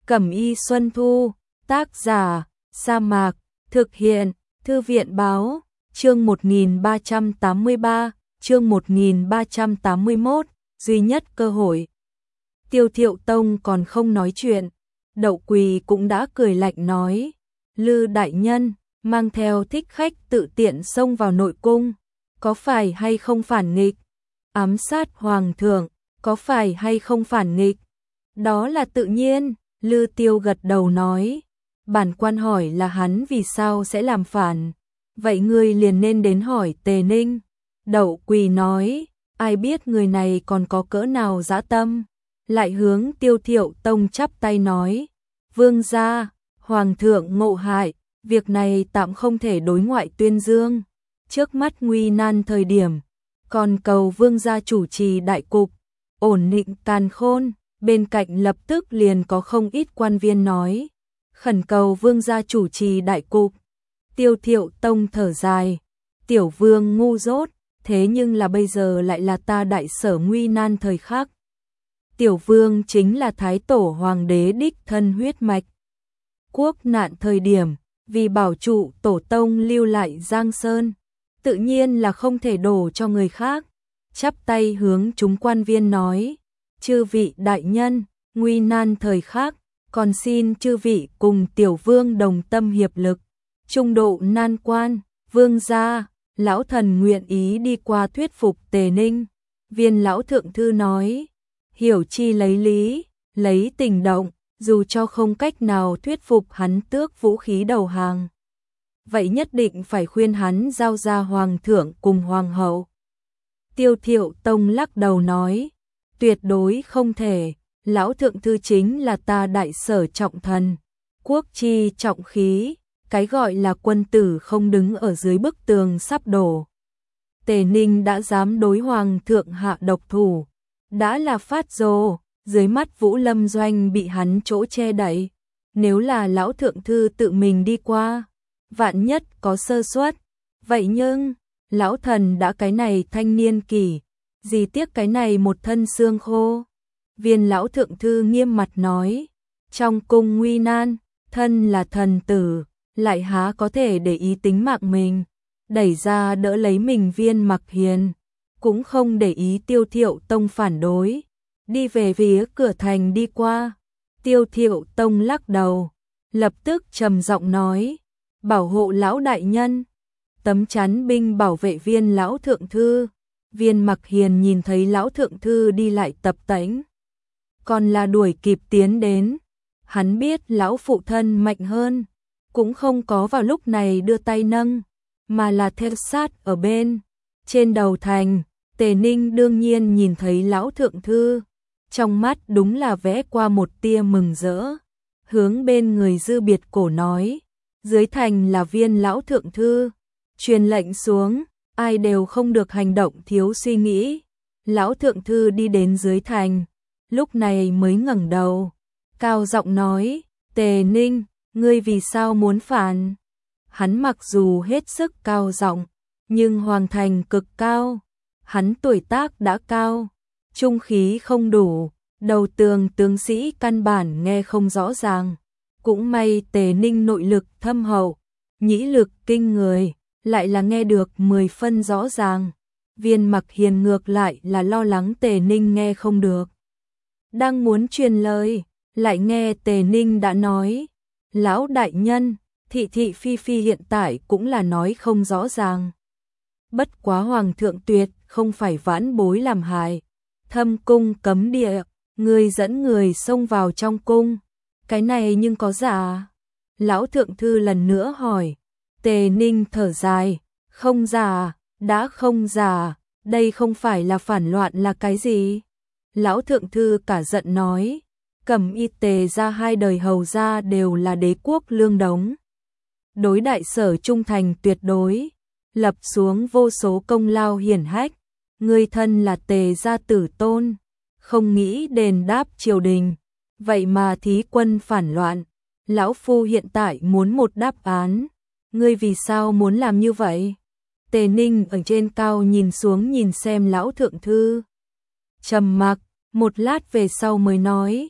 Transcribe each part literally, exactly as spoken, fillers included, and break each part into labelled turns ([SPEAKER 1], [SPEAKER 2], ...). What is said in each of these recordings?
[SPEAKER 1] Cẩm y Xuân Thu, tác giả, Sa Mạc, thực hiện, Thư viện báo, chương một nghìn ba trăm tám mươi ba, chương một nghìn ba trăm tám mươi mốt, duy nhất cơ hội. Tiêu Thiệu Tông còn không nói chuyện, Đậu Quỳ cũng đã cười lạnh nói, Lư đại nhân, mang theo thích khách tự tiện xông vào nội cung, có phải hay không phản nghịch? Ám sát hoàng thượng, có phải hay không phản nghịch? Đó là tự nhiên, Lư Tiêu gật đầu nói, bản quan hỏi là hắn vì sao sẽ làm phản, vậy ngươi liền nên đến hỏi Tề Ninh. Đậu Quỳ nói, ai biết người này còn có cỡ nào dã tâm, lại hướng Tiêu Thiệu Tông chắp tay nói, vương gia, hoàng thượng ngộ hại, việc này tạm không thể đối ngoại tuyên dương, trước mắt nguy nan thời điểm, còn cầu vương gia chủ trì đại cục, ổn định càn khôn. Bên cạnh lập tức liền có không ít quan viên nói, khẩn cầu vương gia chủ trì đại cục. Tiêu Thiệu Tông thở dài, tiểu vương ngu dốt, thế nhưng là bây giờ lại là ta đại sở nguy nan thời khắc. Tiểu vương chính là thái tổ hoàng đế đích thân huyết mạch. Quốc nạn thời điểm, vì bảo trụ tổ tông lưu lại Giang Sơn, tự nhiên là không thể đổ cho người khác. Chắp tay hướng chúng quan viên nói, chư vị đại nhân, nguy nan thời khắc, còn xin chư vị cùng tiểu vương đồng tâm hiệp lực, trung độ nan quan. Vương gia, lão thần nguyện ý đi qua thuyết phục Tề Ninh. Viên lão thượng thư nói, hiểu chi lấy lý, lấy tình động, dù cho không cách nào thuyết phục hắn tước vũ khí đầu hàng, vậy nhất định phải khuyên hắn giao ra hoàng thượng cùng hoàng hậu. Tiêu Thiệu Tông lắc đầu nói, tuyệt đối không thể, lão thượng thư chính là ta đại sở trọng thần, quốc chi trọng khí, cái gọi là quân tử không đứng ở dưới bức tường sắp đổ. Tề Ninh đã dám đối hoàng thượng hạ độc thủ, đã là phát rồ, dưới mắt Vũ Lâm Doanh bị hắn chỗ che đậy, nếu là lão thượng thư tự mình đi qua, vạn nhất có sơ suất, vậy nhưng, lão thần đã cái này thanh niên kỳ, gì tiếc cái này một thân xương khô. Viên lão thượng thư nghiêm mặt nói, trong cung nguy nan, thân là thần tử, lại há có thể để ý tính mạng mình, đẩy ra đỡ lấy mình. Viên Mặc Hiền cũng không để ý Tiêu Thiệu Tông phản đối, đi về phía cửa thành đi qua. Tiêu Thiệu Tông lắc đầu, lập tức trầm giọng nói, bảo hộ lão đại nhân. Tấm chắn binh bảo vệ viên lão thượng thư. Viên Mặc Hiền nhìn thấy lão thượng thư đi lại tập tễnh, còn là đuổi kịp tiến đến. Hắn biết lão phụ thân mạnh hơn, cũng không có vào lúc này đưa tay nâng, mà là theo sát ở bên. Trên đầu thành, Tề Ninh đương nhiên nhìn thấy lão thượng thư, trong mắt đúng là vẽ qua một tia mừng rỡ, hướng bên người Dư Biệt Cổ nói, dưới thành là viên lão thượng thư, truyền lệnh xuống, ai đều không được hành động thiếu suy nghĩ. Lão thượng thư đi đến dưới thành, lúc này mới ngẩng đầu, cao giọng nói, Tề Ninh, ngươi vì sao muốn phản? Hắn mặc dù hết sức cao giọng, nhưng hoàng thành cực cao, hắn tuổi tác đã cao, trung khí không đủ, đầu tường tướng sĩ căn bản nghe không rõ ràng. Cũng may Tề Ninh nội lực thâm hậu, nhĩ lực kinh người, lại là nghe được mười phân rõ ràng. Viên Mặc Hiền ngược lại là lo lắng Tề Ninh nghe không được, đang muốn truyền lời, lại nghe Tề Ninh đã nói, lão đại nhân, thị thị phi phi hiện tại cũng là nói không rõ ràng. Bất quá hoàng thượng tuyệt không phải vãn bối làm hại, thâm cung cấm địa, người dẫn người xông vào trong cung, cái này nhưng có giả? Lão thượng thư lần nữa hỏi. Tề Ninh thở dài, không giả, đã không giả, đây không phải là phản loạn là cái gì? Lão thượng thư cả giận nói, Cẩm y Tề ra hai đời hầu gia đều là đế quốc lương đống, đối đại sở trung thành tuyệt đối, lập xuống vô số công lao hiển hách, người thân là Tề gia tử tôn, không nghĩ đền đáp triều đình, vậy mà thí quân phản loạn. Lão phu hiện tại muốn một đáp án, ngươi vì sao muốn làm như vậy? Tề Ninh ở trên cao nhìn xuống nhìn xem lão thượng thư, trầm mặc, một lát về sau mới nói,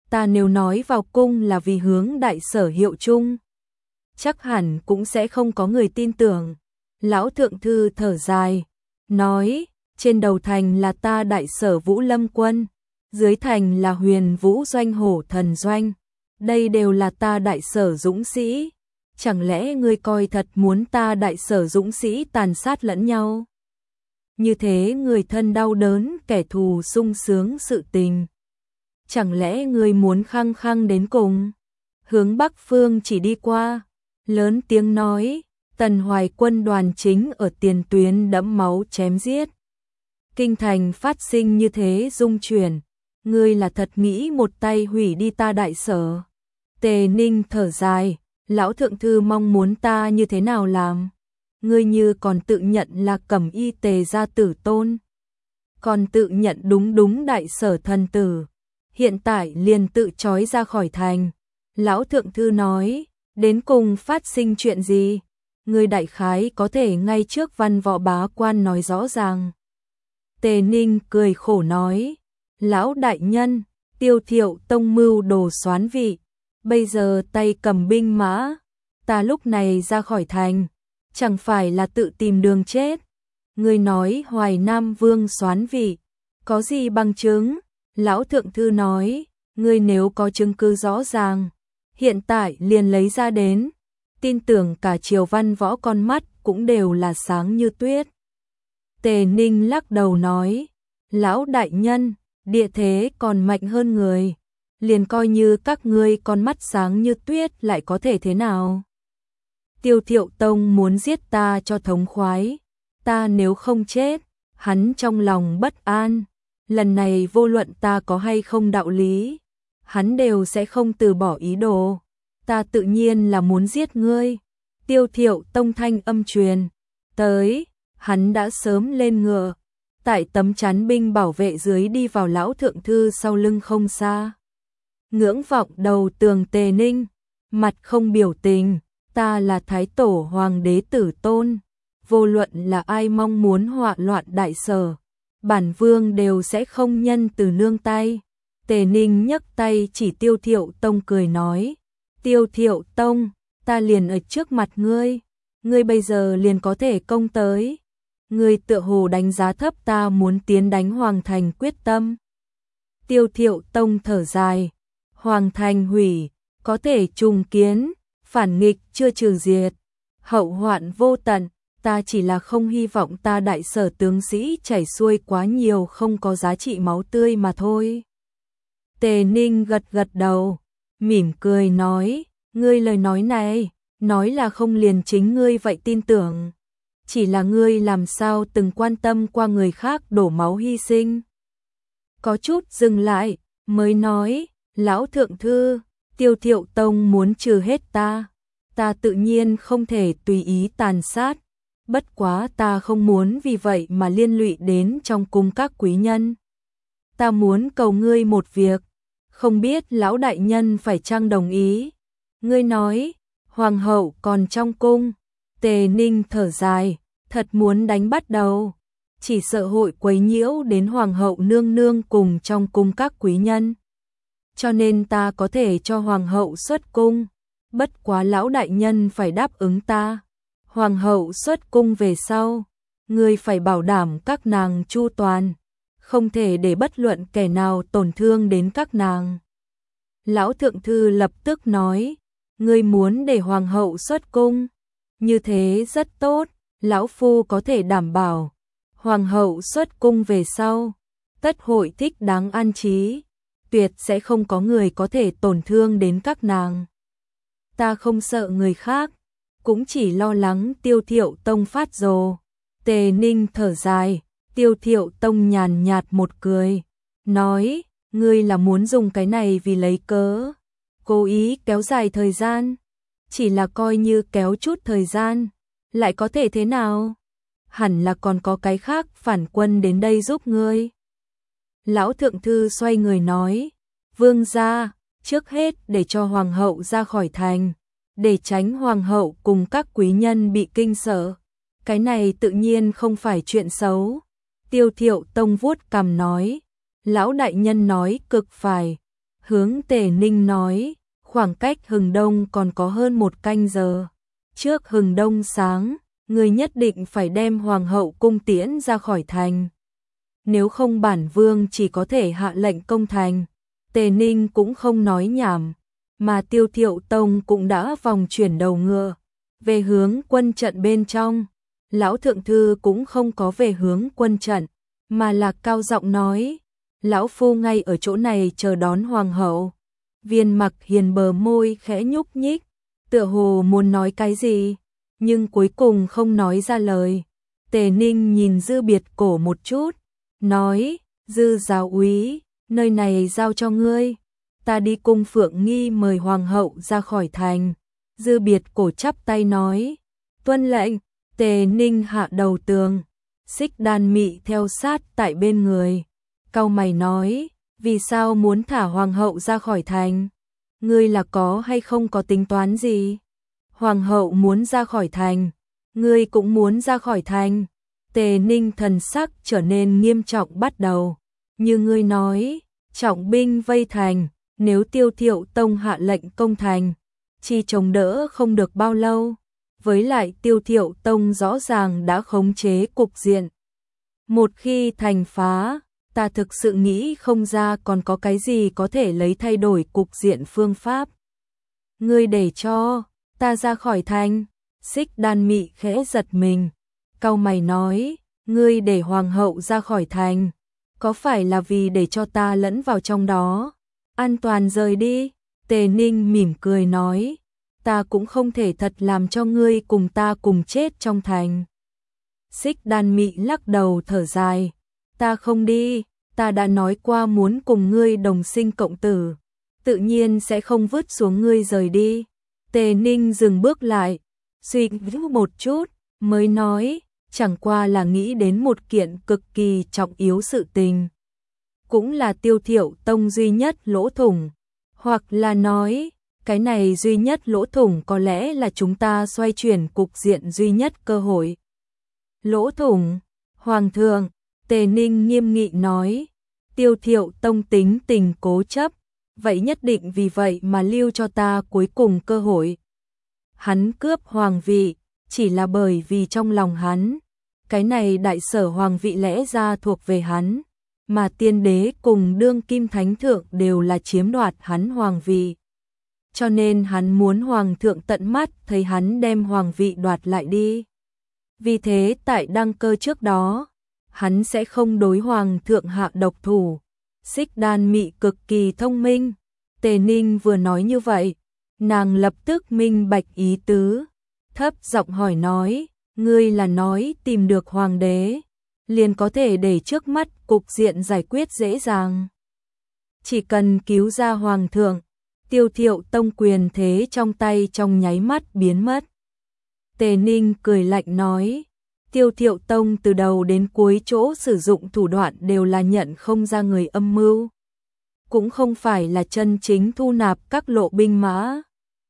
[SPEAKER 1] ta nếu nói vào cung là vì hướng đại sở hiệu chung, chắc hẳn cũng sẽ không có người tin tưởng. Lão thượng thư thở dài, nói, trên đầu thành là ta đại sở Vũ Lâm quân, dưới thành là Huyền Vũ doanh Hổ Thần doanh, đây đều là ta đại sở dũng sĩ, chẳng lẽ ngươi coi thật muốn ta đại sở dũng sĩ tàn sát lẫn nhau? Như thế người thân đau đớn, kẻ thù sung sướng sự tình. Chẳng lẽ ngươi muốn khăng khăng đến cùng? Hướng Bắc Phương chỉ đi qua, lớn tiếng nói, Tần Hoài quân đoàn chính ở tiền tuyến đẫm máu chém giết. Kinh thành phát sinh như thế dung chuyển, ngươi là thật nghĩ một tay hủy đi ta đại sở. Tề Ninh thở dài, lão thượng thư mong muốn ta như thế nào làm? Ngươi như còn tự nhận là Cẩm Y Tề gia tử tôn, còn tự nhận đúng đúng đại sở thần tử, hiện tại liền tự trói ra khỏi thành. Lão thượng thư nói, đến cùng phát sinh chuyện gì? Ngươi đại khái có thể ngay trước văn võ bá quan nói rõ ràng. Tề Ninh cười khổ nói, lão đại nhân, Tiêu Thiệu tông mưu đồ soán vị, bây giờ tay cầm binh mã, ta lúc này ra khỏi thành, chẳng phải là tự tìm đường chết. Ngươi nói Hoài Nam Vương soán vị, có gì bằng chứng? Lão thượng thư nói, ngươi nếu có chứng cứ rõ ràng, hiện tại liền lấy ra đến, tin tưởng cả triều văn võ con mắt cũng đều là sáng như tuyết. Tề Ninh lắc đầu nói, lão đại nhân, địa thế còn mạnh hơn người, liền coi như các ngươi con mắt sáng như tuyết lại có thể thế nào? Tiêu Thiệu Tông muốn giết ta cho thống khoái, ta nếu không chết, hắn trong lòng bất an, lần này vô luận ta có hay không đạo lý, hắn đều sẽ không từ bỏ ý đồ, ta tự nhiên là muốn giết ngươi. Tiêu Thiệu Tông thanh âm truyền tới, hắn đã sớm lên ngựa, tại tấm chắn binh bảo vệ dưới đi vào lão thượng thư sau lưng không xa. Ngưỡng vọng đầu tường Tề Ninh, mặt không biểu tình, ta là thái tổ hoàng đế tử tôn, vô luận là ai mong muốn họa loạn đại sở, bản vương đều sẽ không nhân từ nương tay. Tề Ninh nhấc tay chỉ Tiêu Thiệu Tông cười nói, Tiêu Thiệu Tông, ta liền ở trước mặt ngươi, ngươi bây giờ liền có thể công tới. Ngươi tựa hồ đánh giá thấp ta muốn tiến đánh Hoàng Thành quyết tâm. Tiêu Thiệu Tông thở dài, Hoàng Thành hủy, có thể trùng kiến, phản nghịch chưa trừ diệt, hậu hoạn vô tận, ta chỉ là không hy vọng ta đại sở tướng sĩ chảy xuôi quá nhiều không có giá trị máu tươi mà thôi. Tề Ninh gật gật đầu, mỉm cười nói, ngươi lời nói này, nói là không liền chính ngươi vậy tin tưởng. Chỉ là ngươi làm sao từng quan tâm qua người khác đổ máu hy sinh. Có chút dừng lại, mới nói, lão thượng thư, Tiêu Thiệu Tông muốn trừ hết ta, ta tự nhiên không thể tùy ý tàn sát, bất quá ta không muốn vì vậy mà liên lụy đến trong cung các quý nhân. Ta muốn cầu ngươi một việc, không biết lão đại nhân phải chăng đồng ý. Ngươi nói, hoàng hậu còn trong cung. Tề Ninh thở dài, thật muốn đánh bắt đầu, chỉ sợ hội quấy nhiễu đến hoàng hậu nương nương cùng trong cung các quý nhân. Cho nên ta có thể cho hoàng hậu xuất cung, bất quá lão đại nhân phải đáp ứng ta. Hoàng hậu xuất cung về sau, ngươi phải bảo đảm các nàng chu toàn, không thể để bất luận kẻ nào tổn thương đến các nàng. Lão thượng thư lập tức nói, ngươi muốn để hoàng hậu xuất cung, như thế rất tốt, lão phu có thể đảm bảo, hoàng hậu xuất cung về sau, tất hội thích đáng an trí, tuyệt sẽ không có người có thể tổn thương đến các nàng. Ta không sợ người khác, cũng chỉ lo lắng Tiêu Thiệu Tông phát rồ. Tề Ninh thở dài, Tiêu Thiệu Tông nhàn nhạt một cười, nói, ngươi là muốn dùng cái này vì lấy cớ, cố ý kéo dài thời gian, chỉ là coi như kéo chút thời gian, lại có thể thế nào? Hẳn là còn có cái khác phản quân đến đây giúp ngươi. Lão thượng thư xoay người nói, vương gia, trước hết để cho hoàng hậu ra khỏi thành, để tránh hoàng hậu cùng các quý nhân bị kinh sợ. Cái này tự nhiên không phải chuyện xấu. Tiêu Thiệu Tông vuốt cằm nói, lão đại nhân nói cực phải. hướng Tề Ninh nói, khoảng cách hừng đông còn có hơn một canh giờ. Trước hừng đông sáng, người nhất định phải đem hoàng hậu cung tiễn ra khỏi thành. Nếu không bản vương chỉ có thể hạ lệnh công thành. Tề Ninh cũng không nói nhảm, mà Tiêu Thiệu Tông cũng đã vòng chuyển đầu ngựa về hướng quân trận bên trong. Lão thượng thư cũng không có về hướng quân trận, mà là cao giọng nói, lão phu ngay ở chỗ này chờ đón hoàng hậu. Viên Mặc Hiền bờ môi khẽ nhúc nhích, tựa hồ muốn nói cái gì, nhưng cuối cùng không nói ra lời. Tề Ninh nhìn Dư Biệt Cổ một chút, nói, Dư giáo úy, nơi này giao cho ngươi, ta đi cung Phượng Nghi mời hoàng hậu ra khỏi thành. Dư Biệt Cổ chắp tay nói, tuân lệnh. Tề Ninh hạ đầu tường, Xích Đan Mị theo sát tại bên người, cau mày nói, vì sao muốn thả hoàng hậu ra khỏi thành? Ngươi là có hay không có tính toán gì? Hoàng hậu muốn ra khỏi thành, ngươi cũng muốn ra khỏi thành. Tề Ninh thần sắc trở nên nghiêm trọng bắt đầu, như ngươi nói, trọng binh vây thành, nếu Tiêu Thiệu Tông hạ lệnh công thành, chỉ chống đỡ không được bao lâu. Với lại Tiêu Thiệu Tông rõ ràng đã khống chế cục diện. Một khi thành phá, ta thực sự nghĩ không ra còn có cái gì có thể lấy thay đổi cục diện phương pháp. Ngươi để cho ta ra khỏi thành. Xích Đan Mị khẽ giật mình, cau mày nói, ngươi để hoàng hậu ra khỏi thành, có phải là vì để cho ta lẫn vào trong đó, an toàn rời đi? Tề Ninh mỉm cười nói, ta cũng không thể thật làm cho ngươi cùng ta cùng chết trong thành. Xích Đan Mị lắc đầu thở dài, ta không đi, ta đã nói qua muốn cùng ngươi đồng sinh cộng tử, tự nhiên sẽ không vứt xuống ngươi rời đi. Tề Ninh dừng bước lại, suy nghĩ một chút, mới nói, chẳng qua là nghĩ đến một kiện cực kỳ trọng yếu sự tình. Cũng là Tiêu Thiệu Tông duy nhất lỗ thủng, hoặc là nói, cái này duy nhất lỗ thủng có lẽ là chúng ta xoay chuyển cục diện duy nhất cơ hội. Lỗ thủng, Hoàng thượng, Tề Ninh nghiêm nghị nói, Tiêu Thiệu Tông tính tình cố chấp, vậy nhất định vì vậy mà lưu cho ta cuối cùng cơ hội. Hắn cướp hoàng vị, chỉ là bởi vì trong lòng hắn, cái này đại sở hoàng vị lẽ ra thuộc về hắn, mà tiên đế cùng đương kim thánh thượng đều là chiếm đoạt hắn hoàng vị. Cho nên hắn muốn hoàng thượng tận mắt thấy hắn đem hoàng vị đoạt lại đi. Vì thế tại đăng cơ trước đó, hắn sẽ không đối hoàng thượng hạ độc thủ. Xích Đan Mị cực kỳ thông minh. Tề Ninh vừa nói như vậy, nàng lập tức minh bạch ý tứ, thấp giọng hỏi nói, ngươi là nói tìm được hoàng đế, liền có thể để trước mắt cục diện giải quyết dễ dàng. Chỉ cần cứu ra hoàng thượng, Tiêu Thiệu Tông quyền thế trong tay trong nháy mắt biến mất. Tề Ninh cười lạnh nói, Tiêu Thiệu Tông từ đầu đến cuối chỗ sử dụng thủ đoạn đều là nhận không ra người âm mưu, cũng không phải là chân chính thu nạp các lộ binh mã.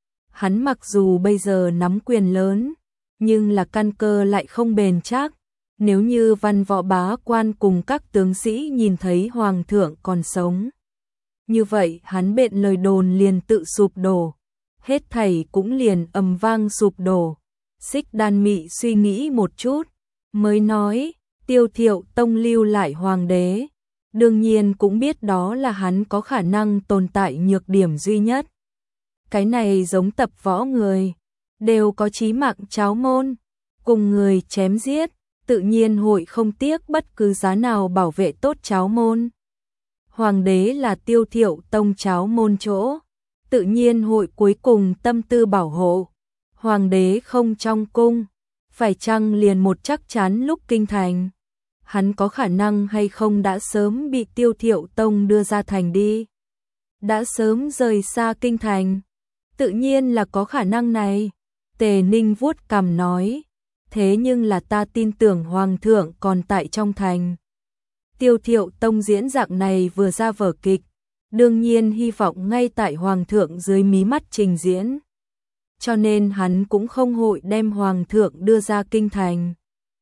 [SPEAKER 1] Hắn mặc dù bây giờ nắm quyền lớn, nhưng là căn cơ lại không bền chắc. Nếu như văn võ bá quan cùng các tướng sĩ nhìn thấy hoàng thượng còn sống, như vậy hắn bện lời đồn liền tự sụp đổ, hết thảy cũng liền ầm vang sụp đổ. Xích Đan Mị suy nghĩ một chút, mới nói, Tiêu Thiệu Tông lưu lại hoàng đế, đương nhiên cũng biết đó là hắn có khả năng tồn tại nhược điểm duy nhất. Cái này giống tập võ người, đều có chí mạng cháo môn, cùng người chém giết, tự nhiên hội không tiếc bất cứ giá nào bảo vệ tốt cháo môn. Hoàng đế là Tiêu Thiệu Tông cháo môn chỗ, tự nhiên hội cuối cùng tâm tư bảo hộ. Hoàng đế không trong cung, phải chăng liền một chắc chắn lúc kinh thành, hắn có khả năng hay không đã sớm bị Tiêu Thiệu Tông đưa ra thành đi, đã sớm rời xa kinh thành, tự nhiên là có khả năng này. Tề Ninh vuốt cằm nói, thế nhưng là ta tin tưởng hoàng thượng còn tại trong thành. Tiêu Thiệu Tông diễn dạng này vừa ra vở kịch, đương nhiên hy vọng ngay tại hoàng thượng dưới mí mắt trình diễn. Cho nên hắn cũng không hội đem hoàng thượng đưa ra kinh thành.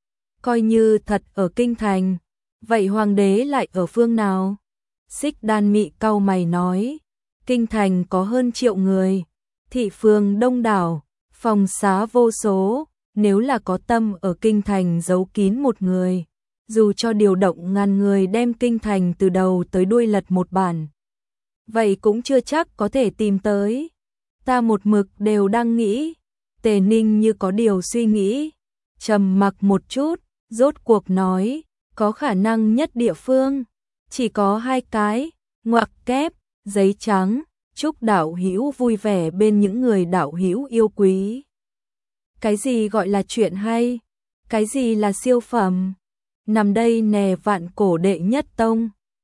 [SPEAKER 1] Coi như thật ở kinh thành, vậy hoàng đế lại ở phương nào? Xích Đan Mị cau mày nói, Kinh thành có hơn triệu người, thị phường đông đảo, phòng xá vô số, nếu là có tâm ở kinh thành giấu kín một người, dù cho điều động ngàn người đem kinh thành từ đầu tới đuôi lật một bản, vậy cũng chưa chắc có thể tìm tới. Ta một mực đều đang nghĩ. Tề Ninh như có điều suy nghĩ, trầm mặc một chút, rốt cuộc nói, có khả năng nhất địa phương, chỉ có hai cái, ngoặc kép, giấy trắng, chúc đạo hữu vui vẻ bên những người đạo hữu yêu quý. Cái gì gọi là chuyện hay? Cái gì là siêu phẩm? Nằm đây nè vạn cổ đệ nhất tông.